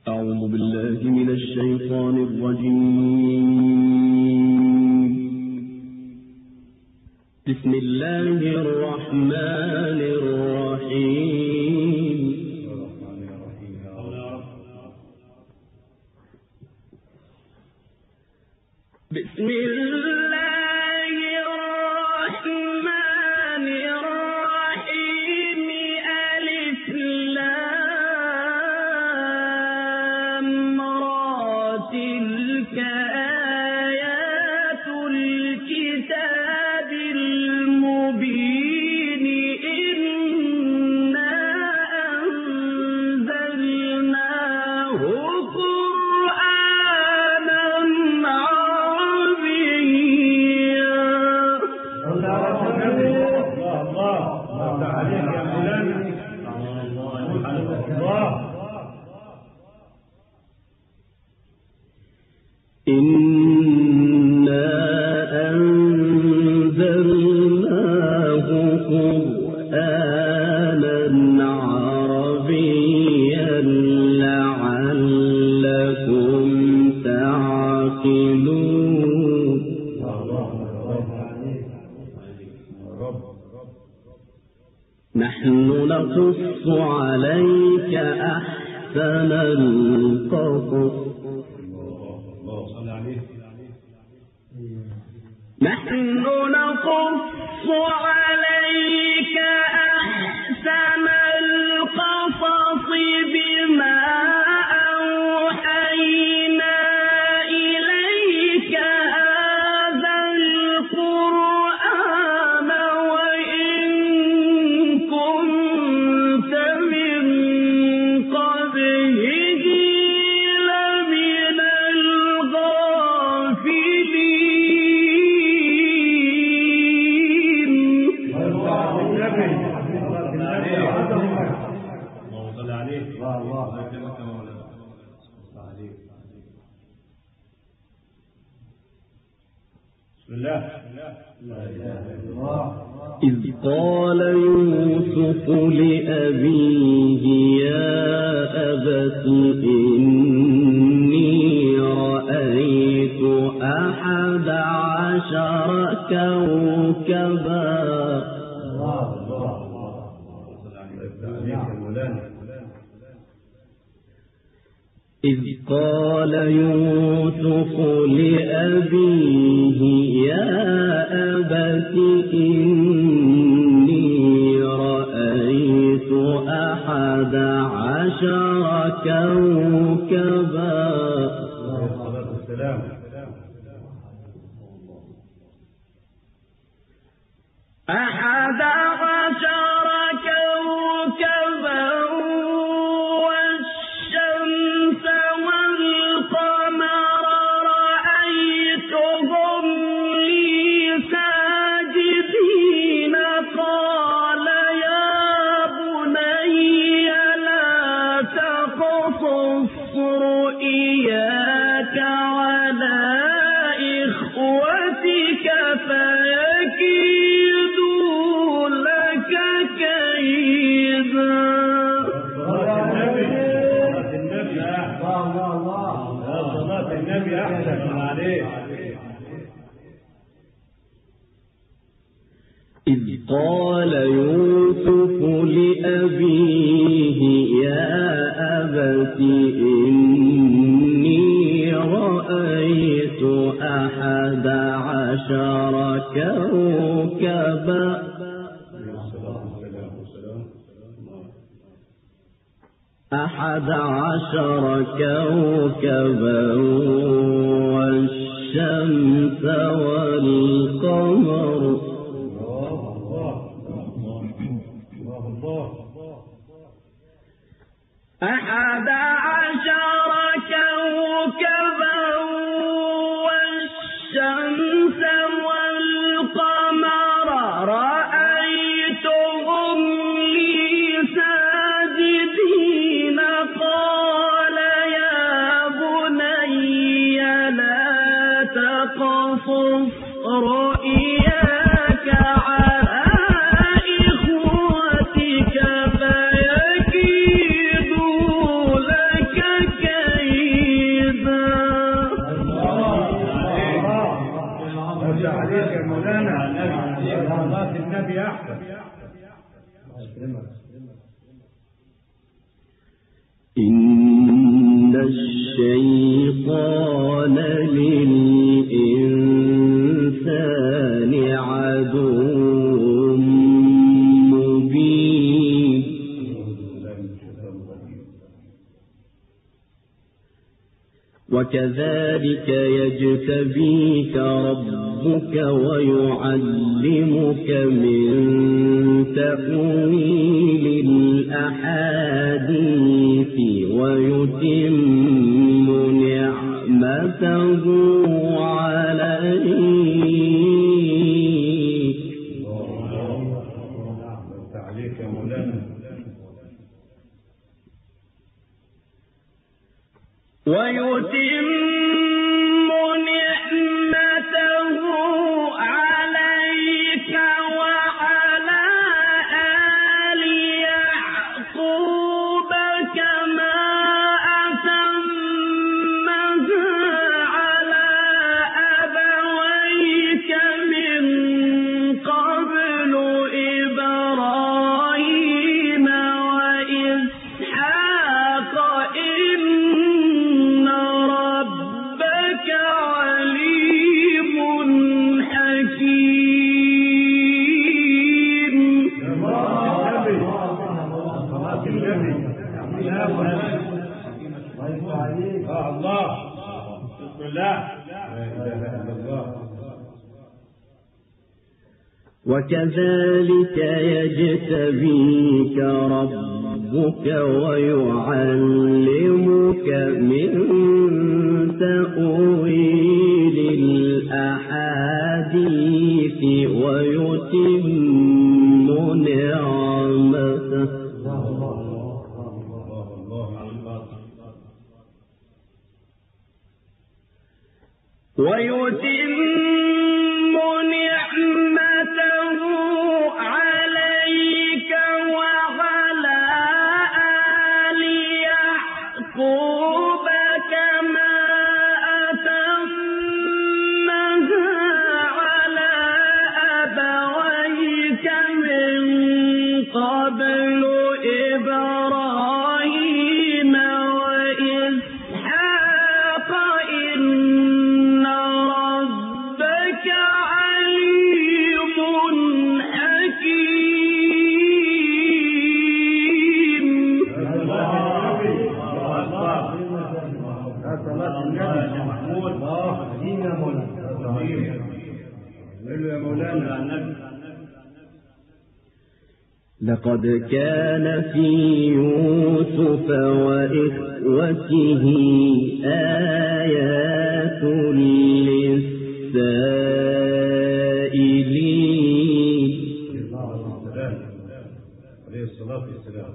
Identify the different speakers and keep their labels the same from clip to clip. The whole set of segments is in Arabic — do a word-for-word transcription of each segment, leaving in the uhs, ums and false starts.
Speaker 1: أعوذ بالله من الشيطان الرجيم. بسم الله الرحمن الرحيم. بسم الله الرحمن الرحيم. ألف لام را. تلك آيات الكتاب المبين. إنا أنزلناه قرآنا عربيا. إنا أنزلناه قرآنا عربيا لعلكم تعقلون. نحن نقص عليك أحسن القصص. نحن نقص عليك أحسن القصص بما أوحينا إليك هذا القرآن وإن كنت من قبله لمن الغافلين. إذ قال يوسف لأبيه يا أبت إني رأيت أحد عشر كوكبا. إذ قال يوسف لأبيه يا أبت إني رأيت أحد عشر كوكبا. أحد عشر كوكبا والشمس والقمر رأيتهم لي ساجدين. قال يا بني لا تقصص رؤياك على إخوتك فيكيدوا لك كيدا. إذ قال يوسف لأبيه يا أبت إني رأيت أحد عشر كوكبا. أحد عشر كوكبا والشمس والقمر. أحد عشر كوكبا والشمس والقمر رأيتهم لي ساجدين. قال يا بني لا تقصص رؤياك على إخوتك فيكيدوا لك
Speaker 2: صلاة النبي أحسن.
Speaker 1: إن الشيطان للإنسان عدو مبين وكذلك يجتبيك ربك ويعلمك من تأويل الأحاديث ويتم نعمته عليك.
Speaker 2: عليك يا مولانا.
Speaker 1: ويتم نعمته عليك وعلى آل يعقوب كما أتمها على أبويك من قبل إبراهيم وإسحاق إن ربك عليم حكيم.
Speaker 2: صلاة النبي. الله. بسم الله. لا إله إلا الله.
Speaker 1: وكذلك يجتبيك ربك ويعلمك من تأويل الأحاديث ويتم نعمته ويتم نعمته عليك وعلى آل يعقوب كما أتمها على أبويك من قبل إبراهيم وإسحاق إن ربك عليم حكيم.
Speaker 2: صلاة النبي محمود. دينا مولانا. يا مولانا.
Speaker 1: لقد كان في يوسف وإخوته آيات للسائلين.
Speaker 2: عليه الصلاة والسلام.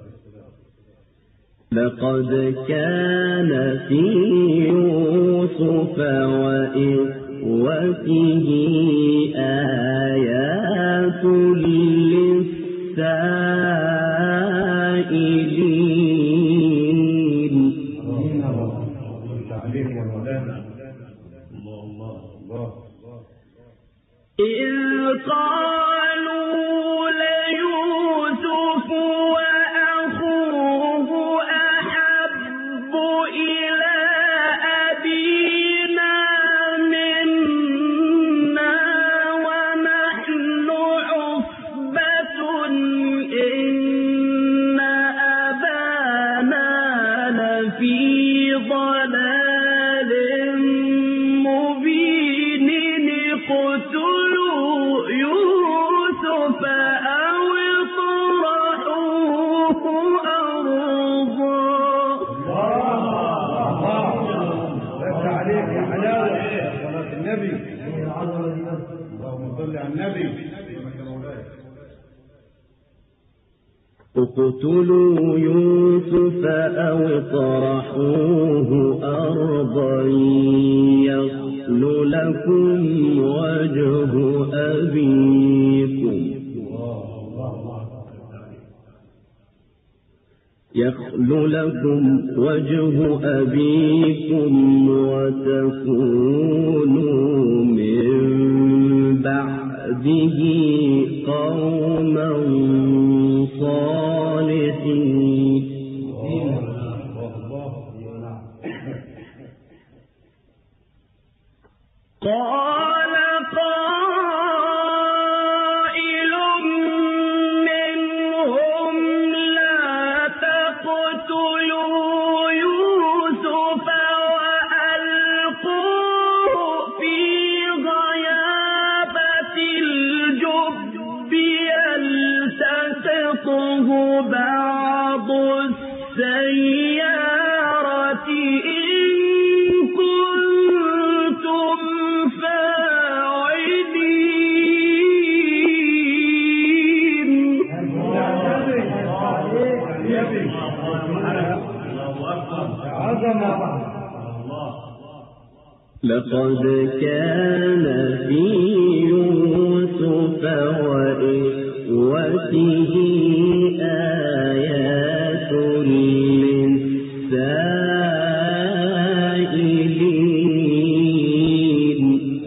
Speaker 1: لقد كان في يوسف وإخوته آيات للسائلين.
Speaker 2: عليك يا مولانا. الله الله الله.
Speaker 1: إذ قالوا ليوسف وأخوه أحب إلى أبينا منا ونحن عصبة إن أبانا لفي ضلال مبين. اقتلوا يوسف أو اطرحوه أرضا.
Speaker 2: بس عليك يا حلاوة. صلاة النبي. اللهم صل على النبي.
Speaker 1: اقتلوا يوسف أو اطرحوه أرضا يخل لكم وجه أبيكم يخل لكم وجه أبيكم وتكونوا من بعده قوما قال قائل منهم لا تقتلوا يوسف وألقوه في غيابة الجب يلتقطه بعض السيارة إن كنتم فاعلين. لقد كان في يوسف وإخوته آيات للسائلين.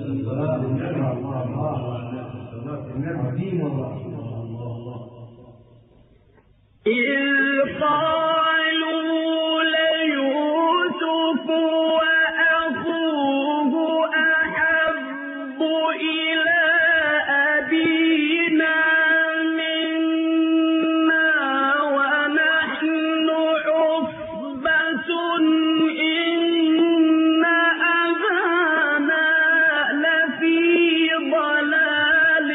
Speaker 1: إذ قالوا ليوسف وأخوه أحب إلى أبينا منا ونحن عصبة إن أبانا لفي ضلال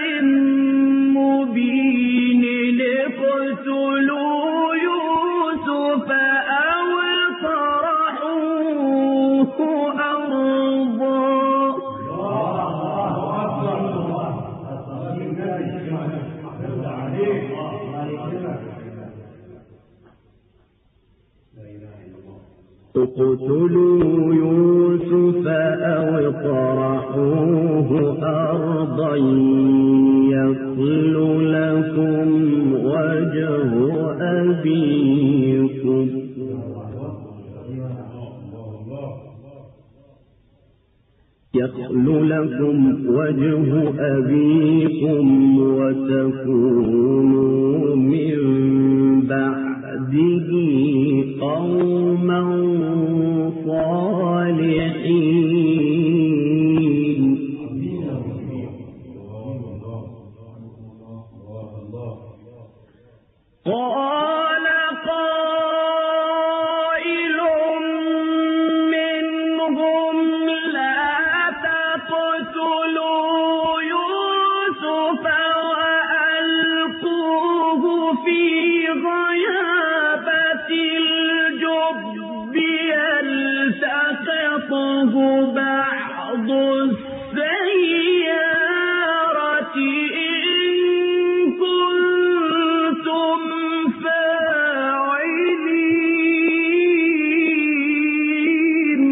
Speaker 1: مبين. اقتلوا يوسف أو اطرحوه أرضا. اقتلوا يوسف أو اطرحوه أرضا يصل لكم وجه أبيكم يخل لكم وجه أبيكم وتكونوا من بعده قوما صالحين. قال قائل منهم لا تقتلوا يوسف وألقوه في غيابة الجب يلتقطه بعض السيارة إن كنتم فاعلين.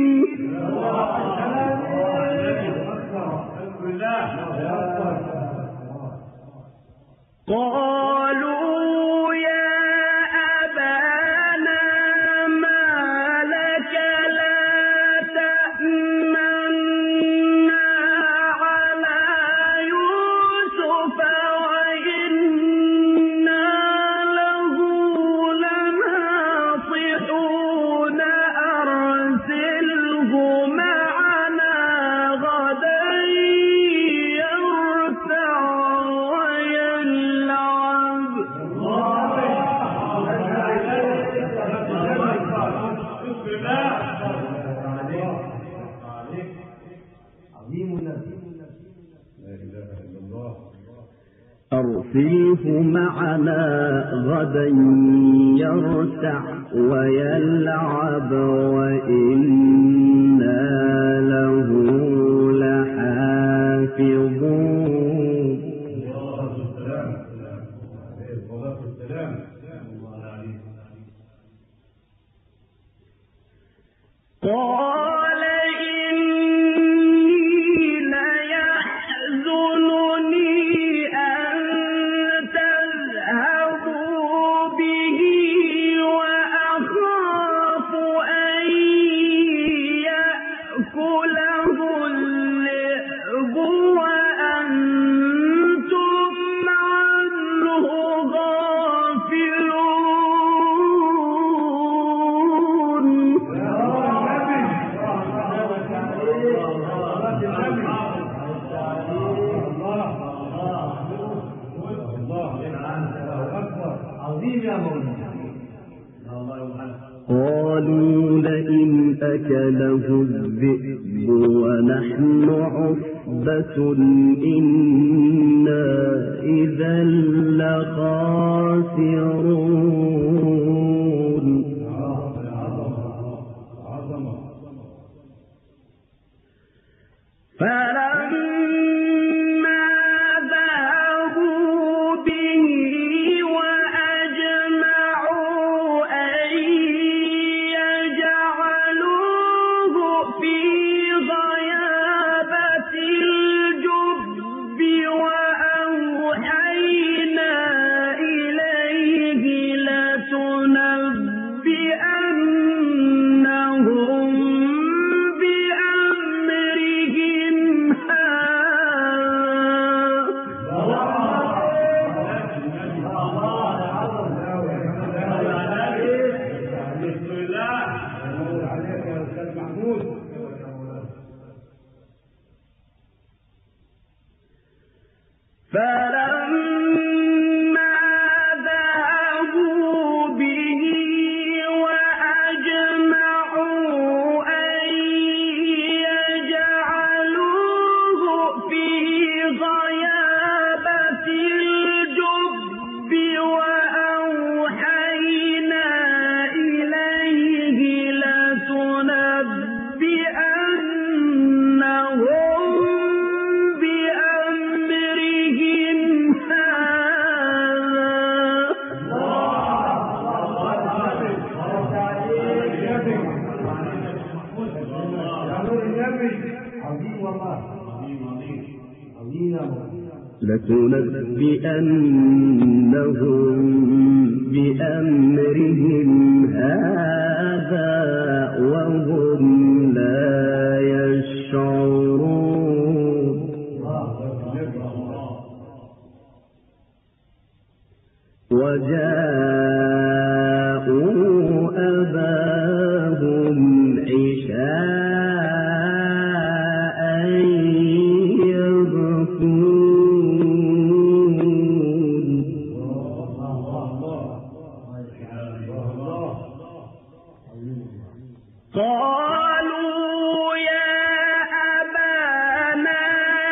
Speaker 1: قالوا يا أبانا ما لك لا تأمنا على يوسف وإنا له لناصحون أرسله معنا غدا يرتع ويلعب. أرسله معنا غدا يرتع ويلعب وإنا له لحافظون. قال إني ليحزنني أن تذهبوا به وأخاف أن يأكله الذئب وأنتم عنه غافلون.
Speaker 2: عظيم يا مولانا.
Speaker 1: قالوا لئن أكله الذئب ونحن عصبة إنا إذا لخاسرون. فلما ذهبوا به وأجمعوا أن يجعلوه في غيابة الجب وأوحينا إليه لتنبئنهم بأمرهم فلما ذهبوا به وأجمعوا أن يجعلوه في غيابة الجب وأوحينا إليه لتنبئنهم بأمرهم لتنبئنهم بأمرهم هذا وهم لا يشعرون. وجاءوا أباهم عشاء يبكون. قالوا يا أبانا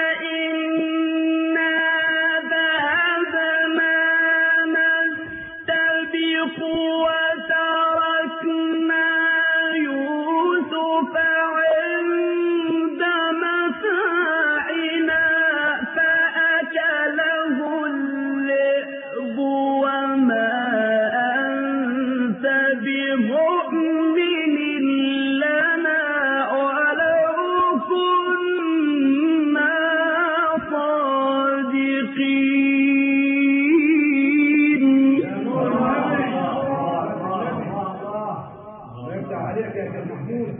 Speaker 1: إنا ذهبنا نستبق وتركنا يوسف عند متاعنا فأكله الذئب وما أنت بمؤمن لنا ولو كنا صادقين.
Speaker 2: عليك يا شيخ محمود.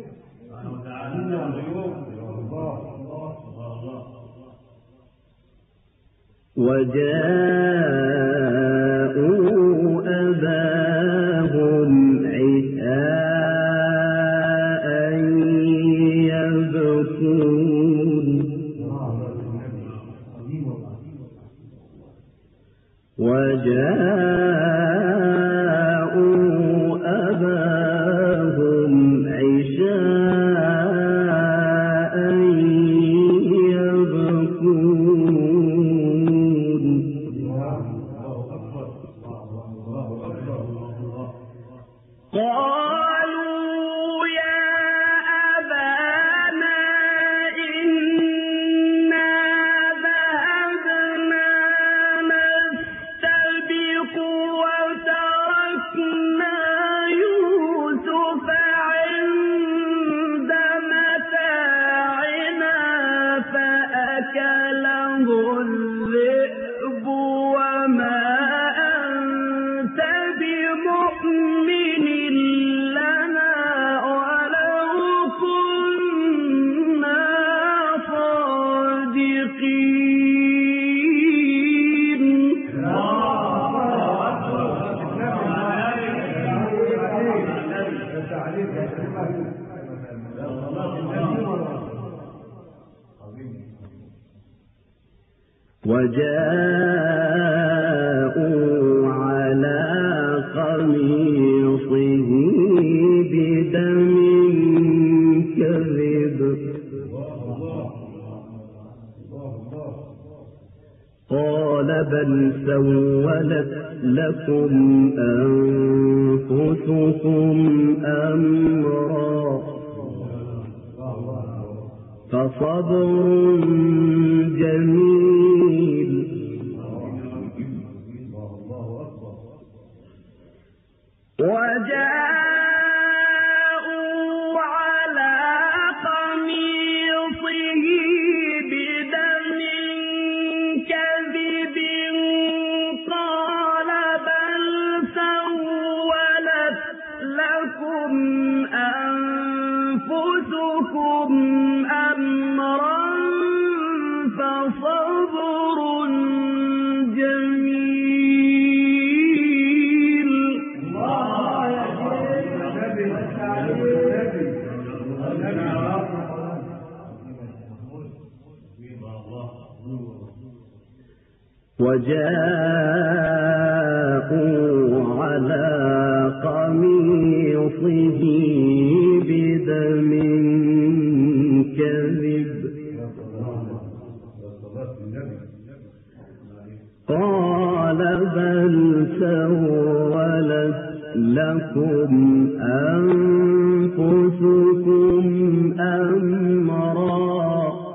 Speaker 1: وجاءوا أباهم عشاء يبكون. وجاءوا أباهم عشاء يبكون. قالوا يا أبانا إنا ذهبنا نستبق وتركنا يوسف عند متاعنا فأكله الذئب وما أنت بمؤمن لنا ولو كنا صادقين. وجاءوا على قال بل سولت لكم أنفسكم أمرا فصبر جميل وجاءوا على قميصه بدم كذب قال بل سولت لكم أنفسكم أمرا فصبر جميل وجاءوا على قميصه بدم كذب قال بل سولت لكم أنفسكم أمرا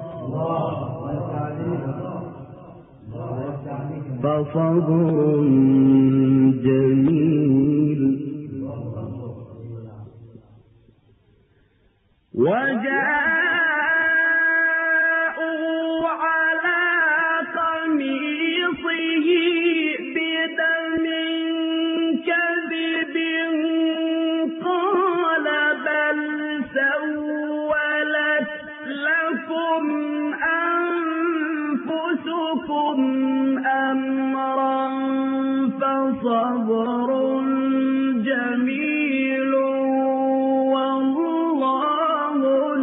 Speaker 1: فصبر جميل وجاءوا على قميصه بدم كذب قال بل سولت لكم أنفسكم أمرا فصبر جميل والله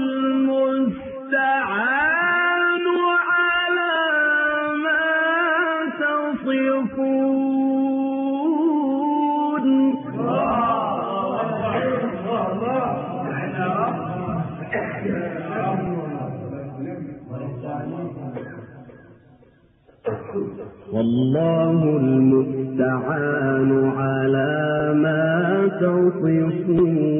Speaker 1: المستعان على ما تصفون والله المستعان على ما تصفون